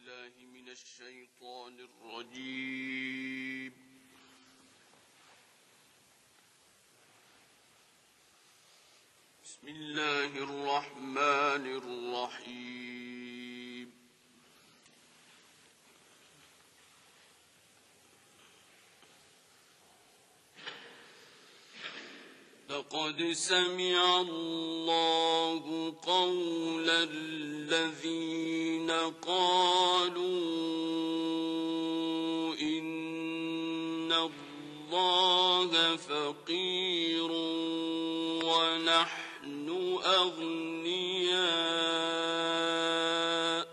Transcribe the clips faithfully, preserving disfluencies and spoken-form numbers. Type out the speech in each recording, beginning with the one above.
بالله من الشيطان الرجيم. بسم الله الرحمن الرحيم. لقد سمع الله قول الذين قالوا إن الله فقير ونحن أغنياء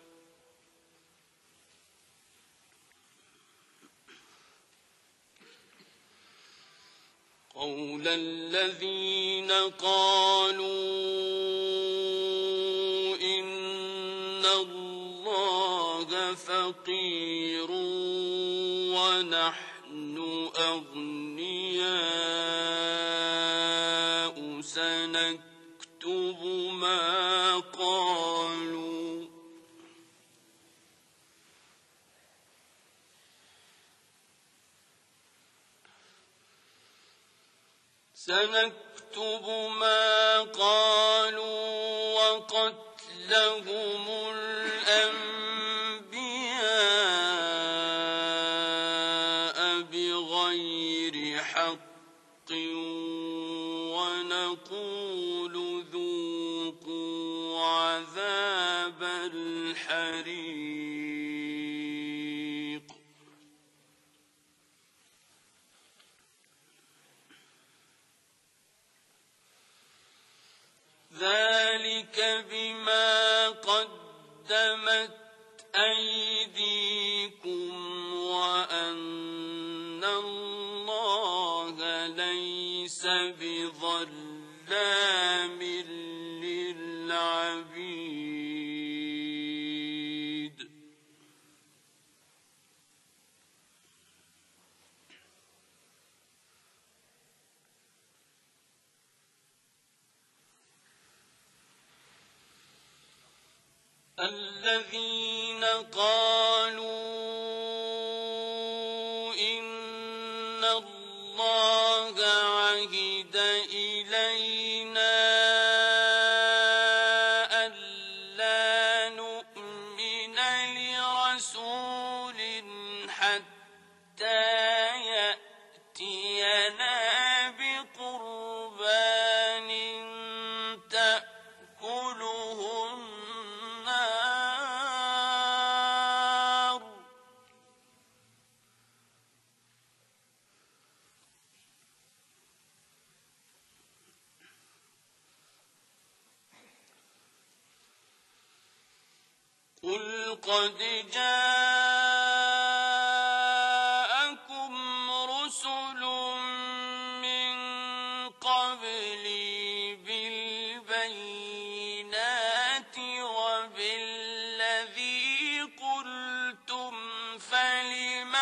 قول الذين قالوا إن الله فقير ونحن أغنياء سنكتب ما قالوا سنكتب ما قالوا وقتلهم الأنبياء بغير حق ونقول ذوقوا عذاب الحريق ذلك بما قدمت أيديكم وأن الله ليس بظلام للعبيد. الذين قالوا إن الله عهد إلينا ألا نؤمن لرسول حتى يأتينا بقربان تأكله قل قد جاءكم رسل من قبلي بالبينات وبالذي قلتم فلم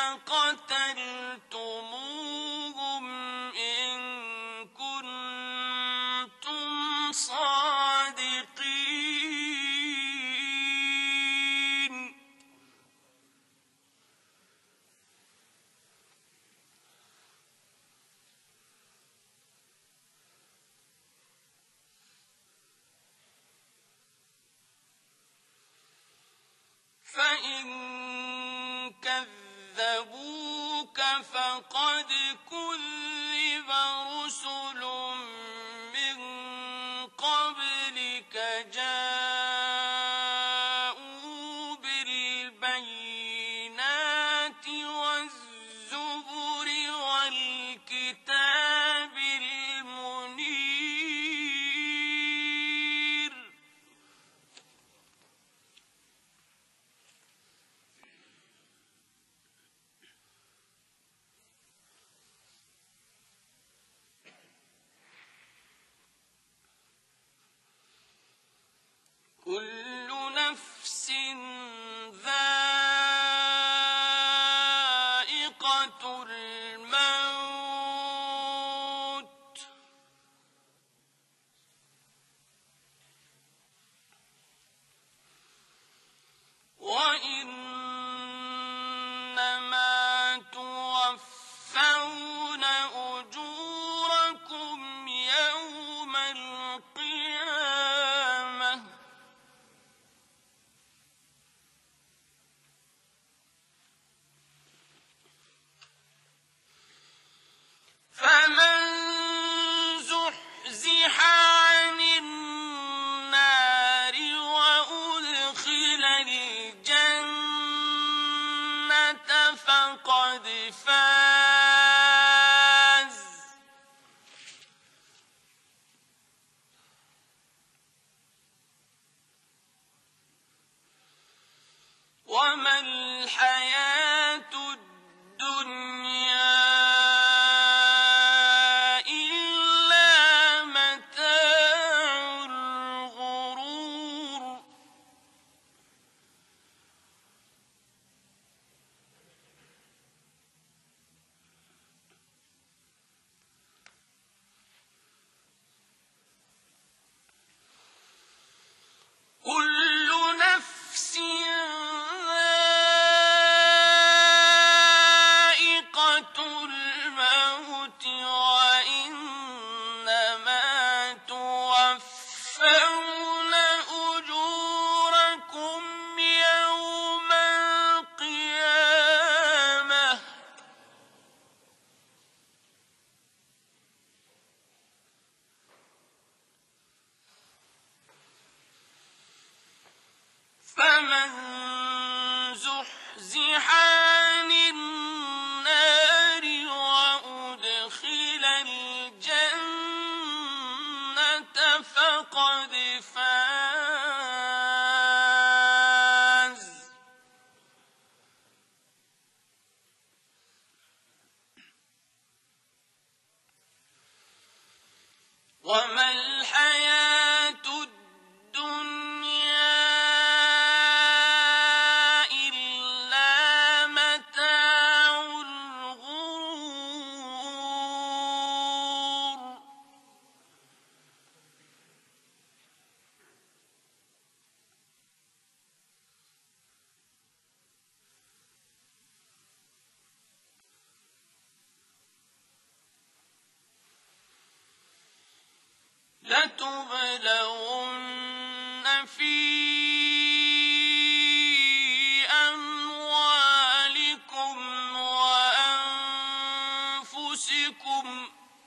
قتلتموهم إن كنتم صادقين. فإن كذبوك فقد كذب رسل من قبلك جاءوا بالبينات والزبر والكتاب المنير. كل نفس ذائقة الموت وإن فقد فاز. وما الحياة الدنيا إلا متاع الغرور. كل نفس ذائقة الموت وإنما توفون أجوركم يوم القيامة. فمن زحزح عن النار وأدخل الجنة فقد فاز. وما الحياة الدنيا إلا متاع الغرور. لتبلون في أموالكم وأنفسكم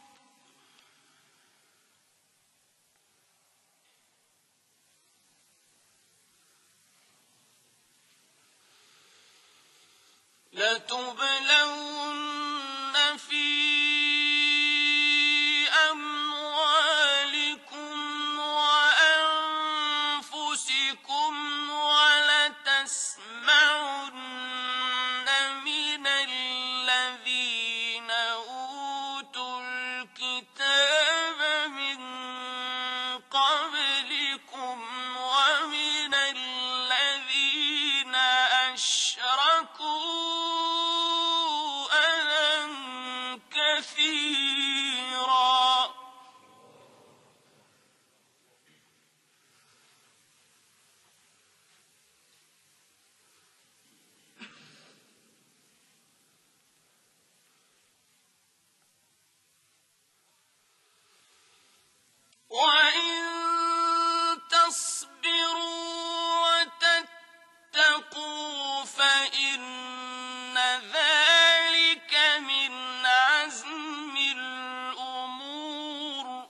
لتبلون في أموالكم وأنفسكم ولتسمعن من الذين أوتوا الكتاب من قبلكم ومن الذين أشركوا أذى كثيرا. وإن تصبروا وتتقوا فإن ذلك من عزم الأمور.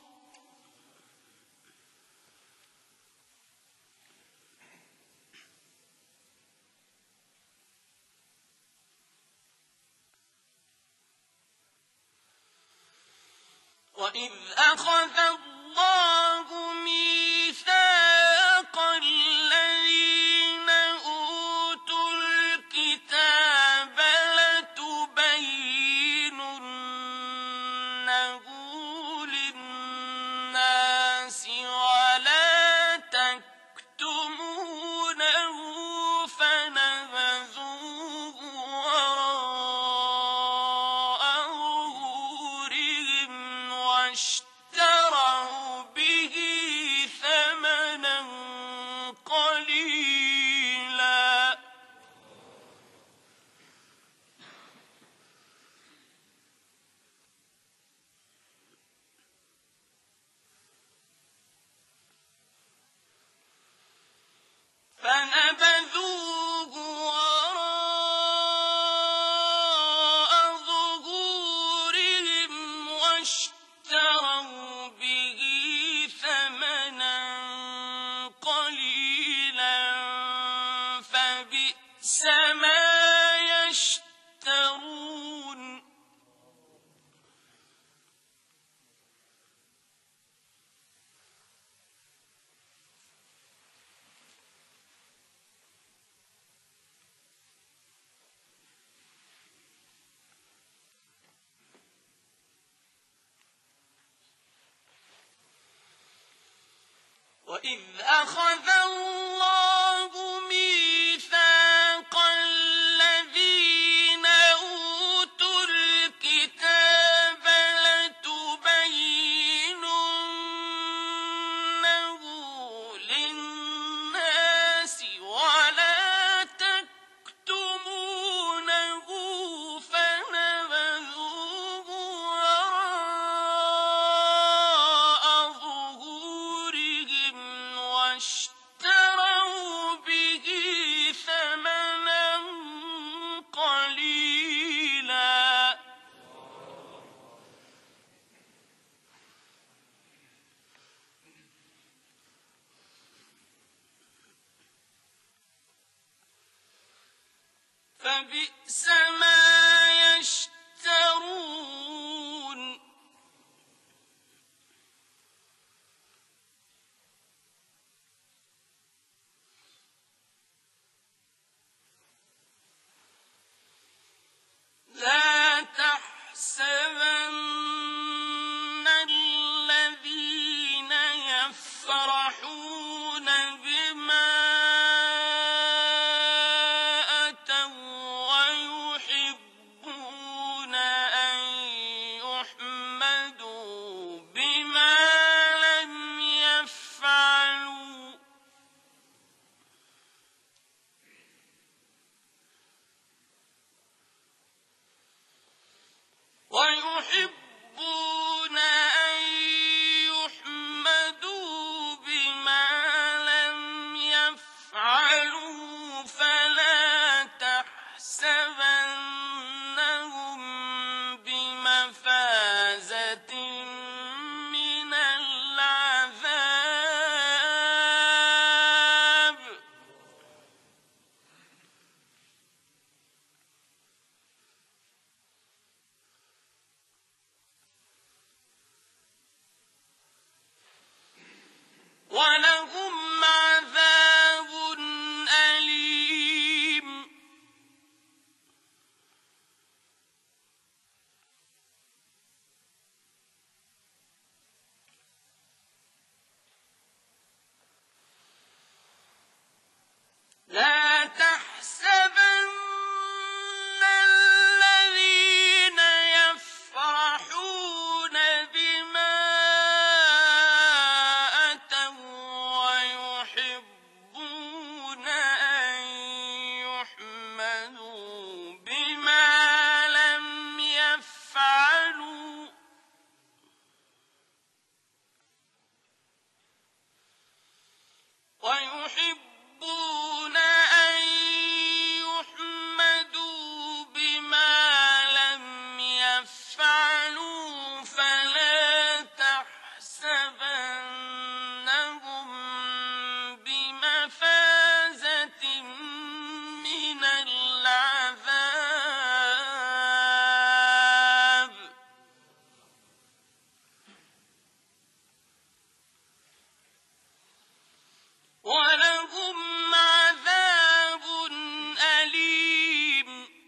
وإذ أخذ الله ميثاق الذين أوتوا الكتاب لتبيننه للناس ولا تكتمونه فنبذوه وراء ظهورهم واشتروا به ثمنا قليلا. فنبذوه وراء ظهورهم واشتروا به ثمنا قليلا فبئس ما يشترون. وإذ أخذ الله ميثاق الذين أوتوا الكتاب لتبيننه للناس ولا تكتمونه فنبذوه وراء ظهورهم واشتروا به ثمنا قليلا. فبئس ما يشترون. لا تحسبن الذين يفرحون بما أتوا ويحبون أن يحمدوا بما لم يفعلوا ويحبون أن يحمدوا بما لم يفعلوا فلا تحسبنهم بمفازة من العذاب. ولهم عذاب أليم. لا تحسبن الذين يفرحون بما أتوا ويحبون أن يحمدوا بما لم يفعلوا ويحبون أن يحمدوا بما لم يفعلوا فلا تحسبنهم بمفازة من العذاب. ولهم عذاب أليم.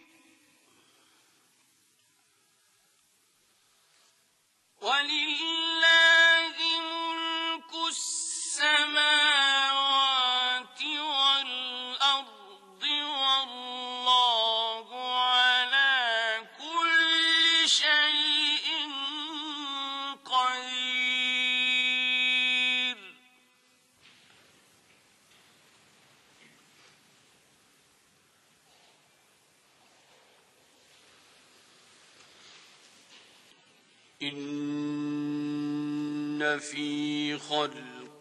ولله ملك السماوات والأرض والله على كل شيء قدير. إن في خلق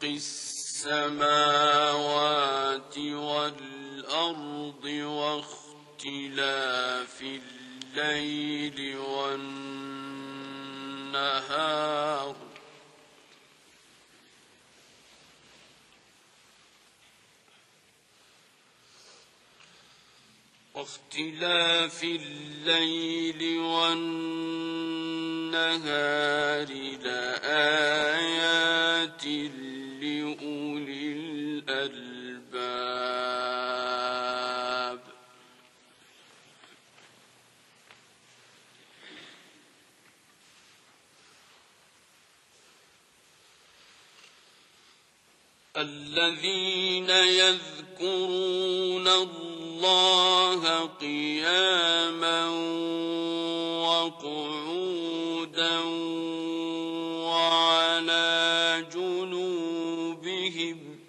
السماوات والأرض واختلاف الليل والنهار واختلاف الليل والنهار لآيات لأولي الألباب. الذين يذكرون الله قياما وقعودا وعلى جنوبهم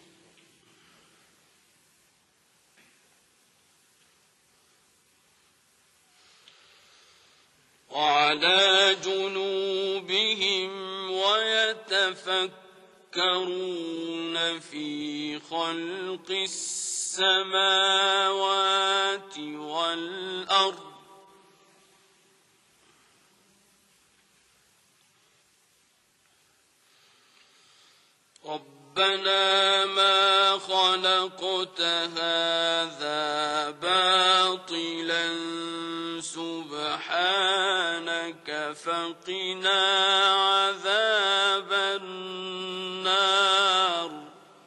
وعلى جنوبهم ويتفكرون في خلق السماوات والأرض ربنا ما خلقت هذا باطلا سبحانك فقنا عذاب النار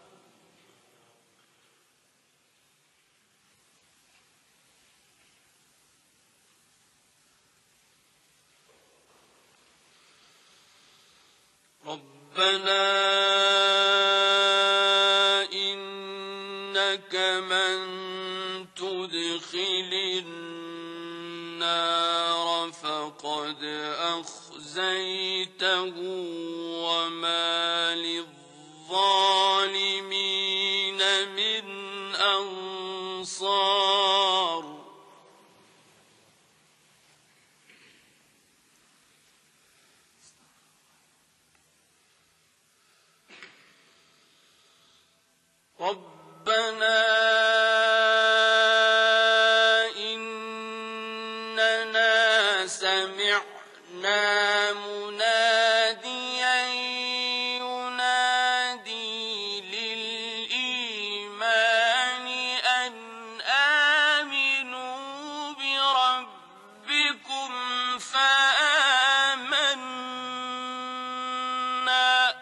ربنا إنك من تدخل النار فقد أخزيته وما للظالمين من أنصار ربنا إننا سمعنا مناديا ينادي للإيمان أن آمنوا بربكم فآمنا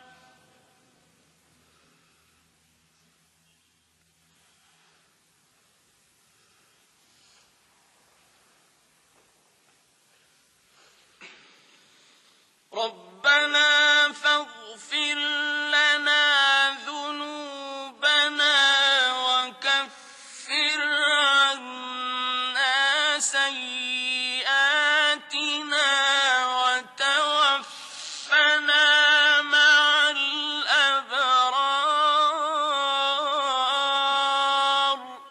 ربنا فاغفر لنا ذنوبنا وكفر عنا سيئاتنا وتوفنا مع الأبرار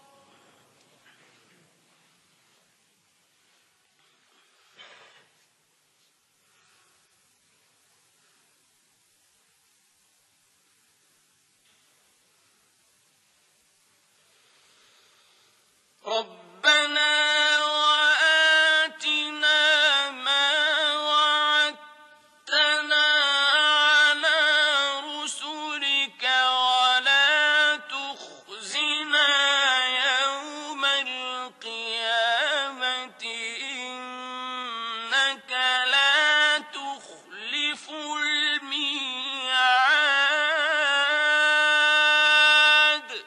ربنا وآتنا ما وعدتنا على رسلك ولا تخزنا يوم القيامة إنك لا تخلف الميعاد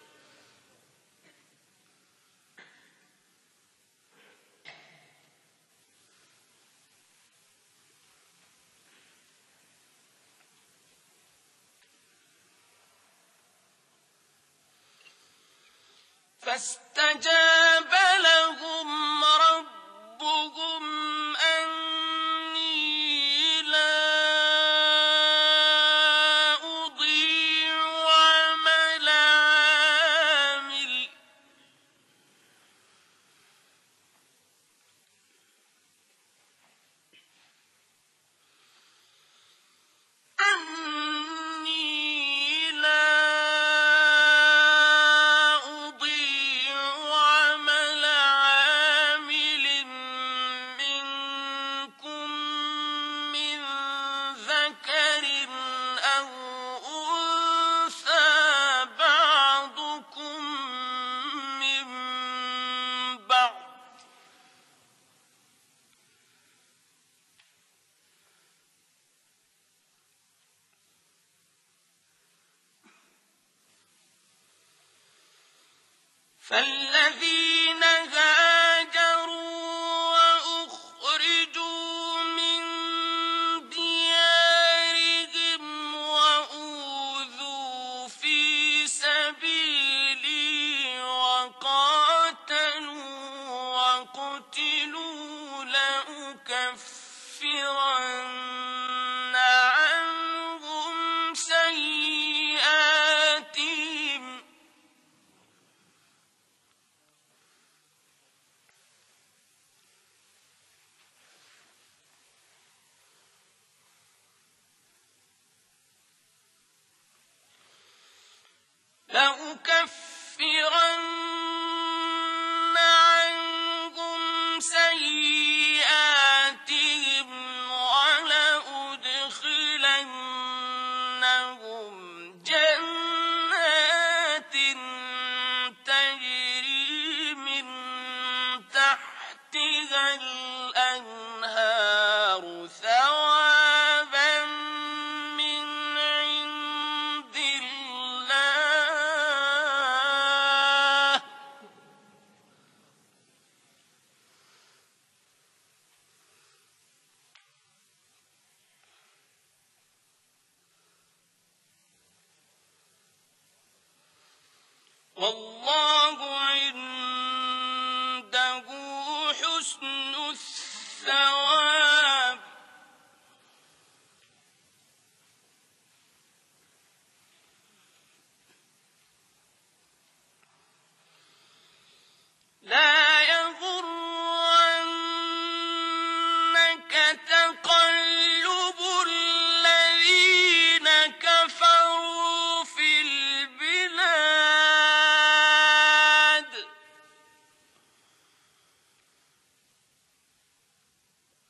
فاستجاب لهم ربهم أني لا أضيع عمل عامل أني لا أضيع عمل عامل منكم من ذكر أو أنثى بعضكم من بعض فالذين هاجروا وأخرجوا من ديارهم وأوذوا لأكفرن عنهم سيئاتهم ولأدخلنهم جنات تجري من تحتها الأنهار ثوابا من عند الله والله عنده حسن الثواب لا يغرنك تقلب الذين كفروا في البلاد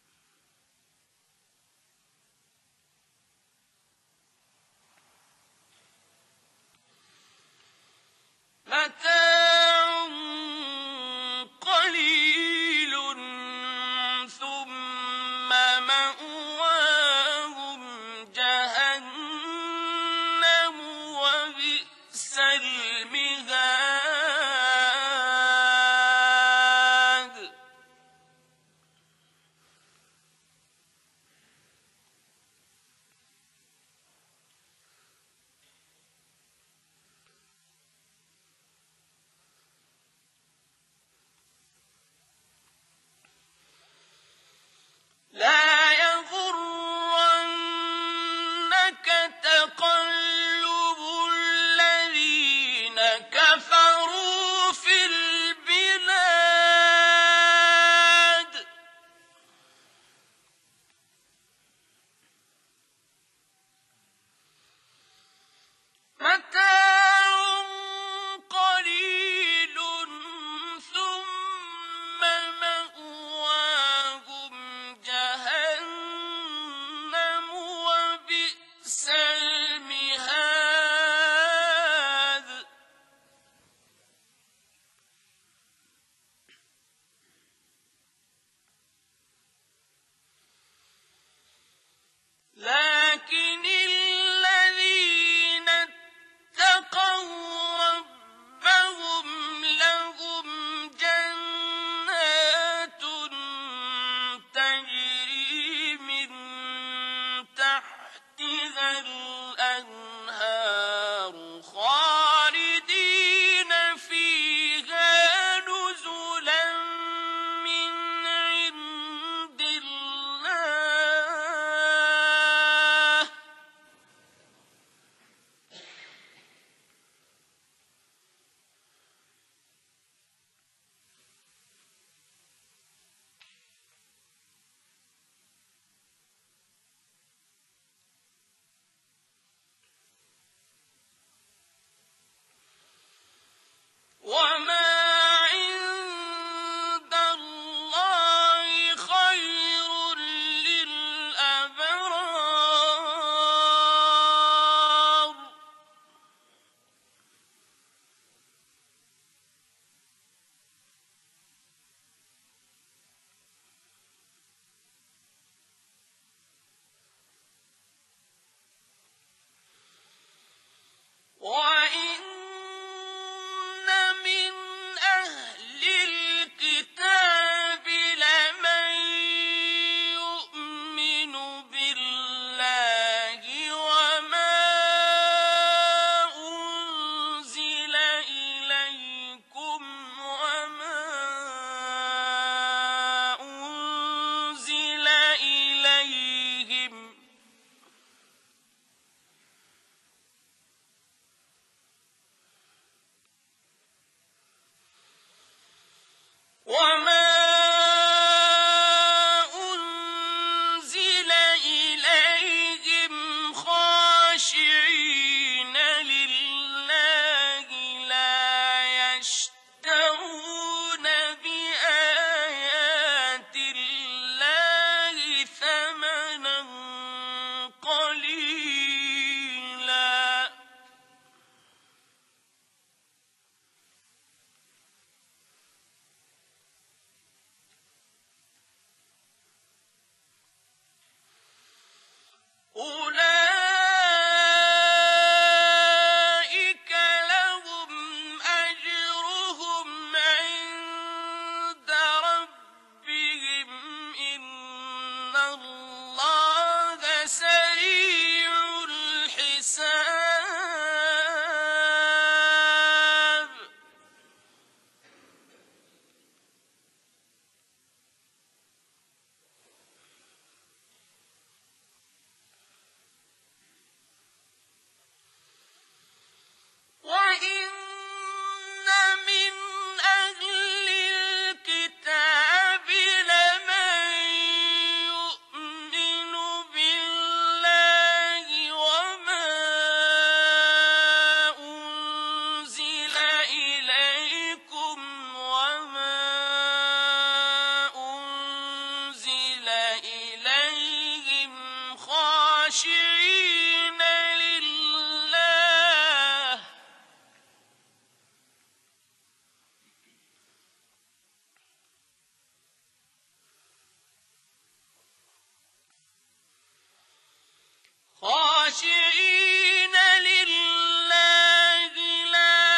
خاشعين لله لا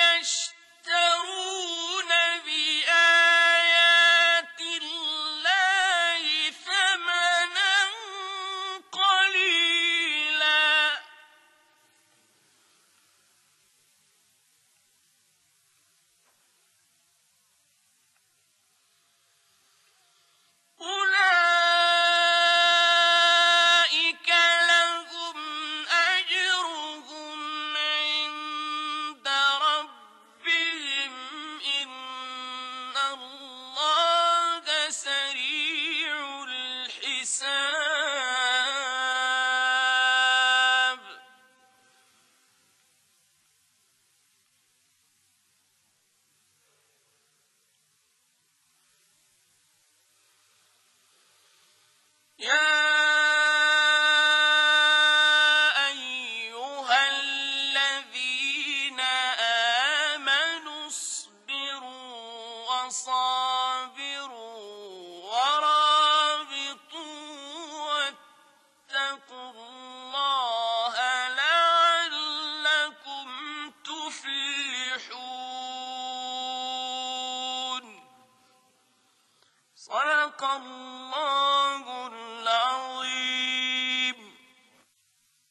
يشترون بآيات الله ثمنا قليلا أولئك لهم أجرهم عند ربهم إن الله سريع الحساب يا أيها الذين آمنوا اصبروا وصابروا ورابطوا واتقوا الله لعلكم تفلحون صدق الله